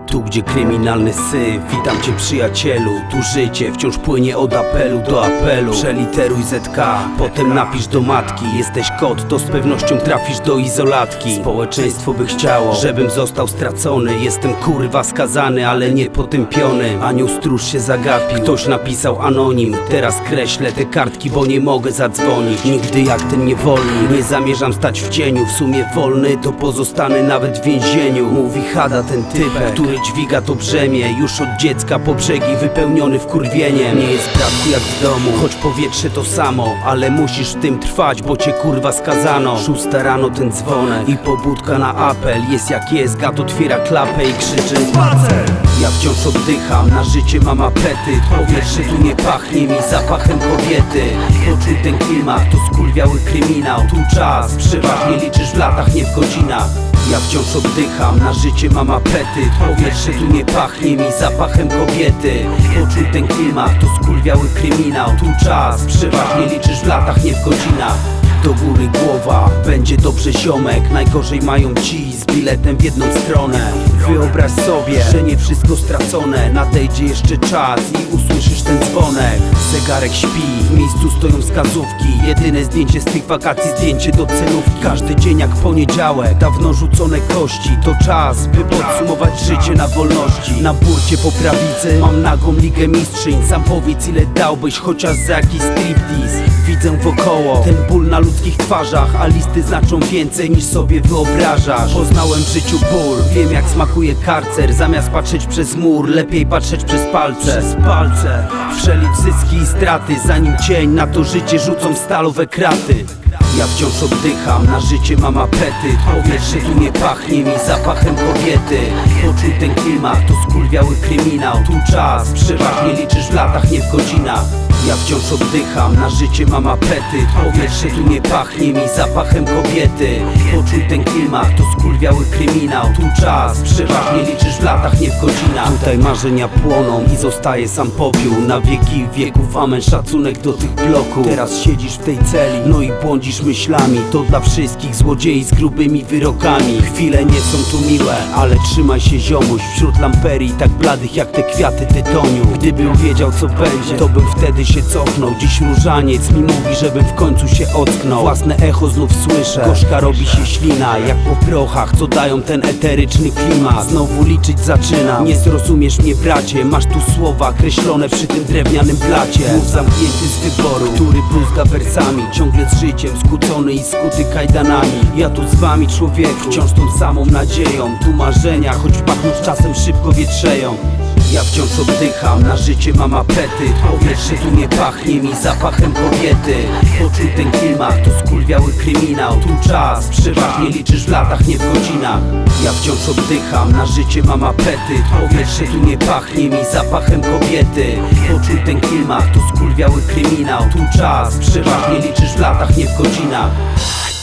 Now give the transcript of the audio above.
Tu gdzie kryminalny syf, witam cię przyjacielu. Tu życie wciąż płynie od apelu do apelu. Przeliteruj ZK, potem napisz do matki. Jesteś kot, to z pewnością trafisz do izolatki. Społeczeństwo by chciało, żebym został stracony. Jestem kurwa skazany, ale nie potępiony. Anioł stróż się zagapił, ktoś napisał anonim. Teraz kreślę te kartki, bo nie mogę zadzwonić. Nigdy jak ten niewolnik, nie zamierzam stać w cieniu. W sumie wolny, to pozostanę nawet w więzieniu. Mówi Hada, ten typek, który dźwiga to brzemię. Już od dziecka po brzegi wypełniony wkurwieniem. Nie jest bratku jak w domu, choć powietrze to samo. Ale musisz w tym trwać, bo cię kurwa skazano. 6 rano ten dzwonek i pobudka na apel. Jest jak jest, gad otwiera klapę i krzyczy spacer. Ja wciąż oddycham, na życie mam apetyt. Powietrze tu nie pachnie mi zapachem kobiety. Poczuj ten klimat, to skurwiały kryminał. Tu czas, przeważnie liczysz w latach, nie w godzinach. Ja wciąż oddycham, na życie mam apetyt. Powietrze tu nie pachnie mi zapachem kobiety. Poczuj ten klimat, to skurwiały kryminał. Tu czas, przeważnie liczysz w latach, nie w godzinach. Do góry głowa, będzie dobrze ziomek. Najgorzej mają ci z biletem w jedną stronę. Wyobraź sobie, że nie wszystko stracone. Nadejdzie jeszcze czas i usłyszysz ten dzwonek. Zegarek śpi, w miejscu stoją wskazówki. Jedyne zdjęcie z tych wakacji, zdjęcie do celówki. Każdy dzień jak poniedziałek, dawno rzucone kości. To czas, by podsumować życie na wolności. Na burcie po prawicy mam nagą ligę mistrzyń. Sam powiedz, ile dałbyś chociaż za jakiś striptease. Widzę wokoło ten ból na ludzkich twarzach, a listy znaczą więcej niż sobie wyobrażasz. Poznałem w życiu ból, wiem jak smakuje karcer. Zamiast patrzeć przez mur, lepiej patrzeć przez palce. Przelicz zyski i straty, zanim cień na to życie rzucą stalowe kraty. Ja wciąż oddycham, na życie mam apetyt. Powietrze tu nie pachnie mi zapachem kobiety. Poczuj ten klimat, to skurwiały kryminał. Tu czas, przeważnie liczysz w latach, nie w godzinach. Ja wciąż oddycham, na życie mam apetyt. Powietrze tu nie pachnie mi zapachem kobiety. Poczuj ten klimat, to skurwiały kryminał. Tu czas, przeważnie liczysz w latach, nie w godzinach. Tutaj marzenia płoną i zostaje sam popiół. Na wieki wieków amen, szacunek do tych bloków. Teraz siedzisz w tej celi, no i błądzisz myślami. To dla wszystkich złodziei z grubymi wyrokami. Chwile nie są tu miłe, ale trzymaj się ziomuś. Wśród lamperii tak bladych jak te kwiaty tytoniu. Gdybym wiedział co będzie, to bym wtedy się cofnął. Dziś różaniec mi mówi, żebym w końcu się ocknął. Własne echo znów słyszę, gorzka robi się ślina. Jak po prochach, co dają ten eteryczny klimat. Znowu liczyć zaczyna, nie zrozumiesz mnie bracie. Masz tu słowa kreślone przy tym drewnianym blacie. Mów zamknięty z wyboru, który bluzga wersami. Ciągle z życiem skłócony i skuty kajdanami. Ja tu z wami człowieku, wciąż tą samą nadzieją. Tu marzenia, choć pachnąc czasem szybko wietrzeją. Ja wciąż oddycham, na życie mam apetyt. Powietrze tu nie pachnie mi zapachem kobiety. Poczuj ten klimat, to skurwiały kryminał. Tu czas, przeważnie liczysz w latach, nie w godzinach. Ja wciąż oddycham, na życie mam apetyt. Powietrze tu nie pachnie mi zapachem kobiety. Poczuj ten klimat, to skurwiały kryminał. Tu czas, przeważnie liczysz w latach, nie w godzinach.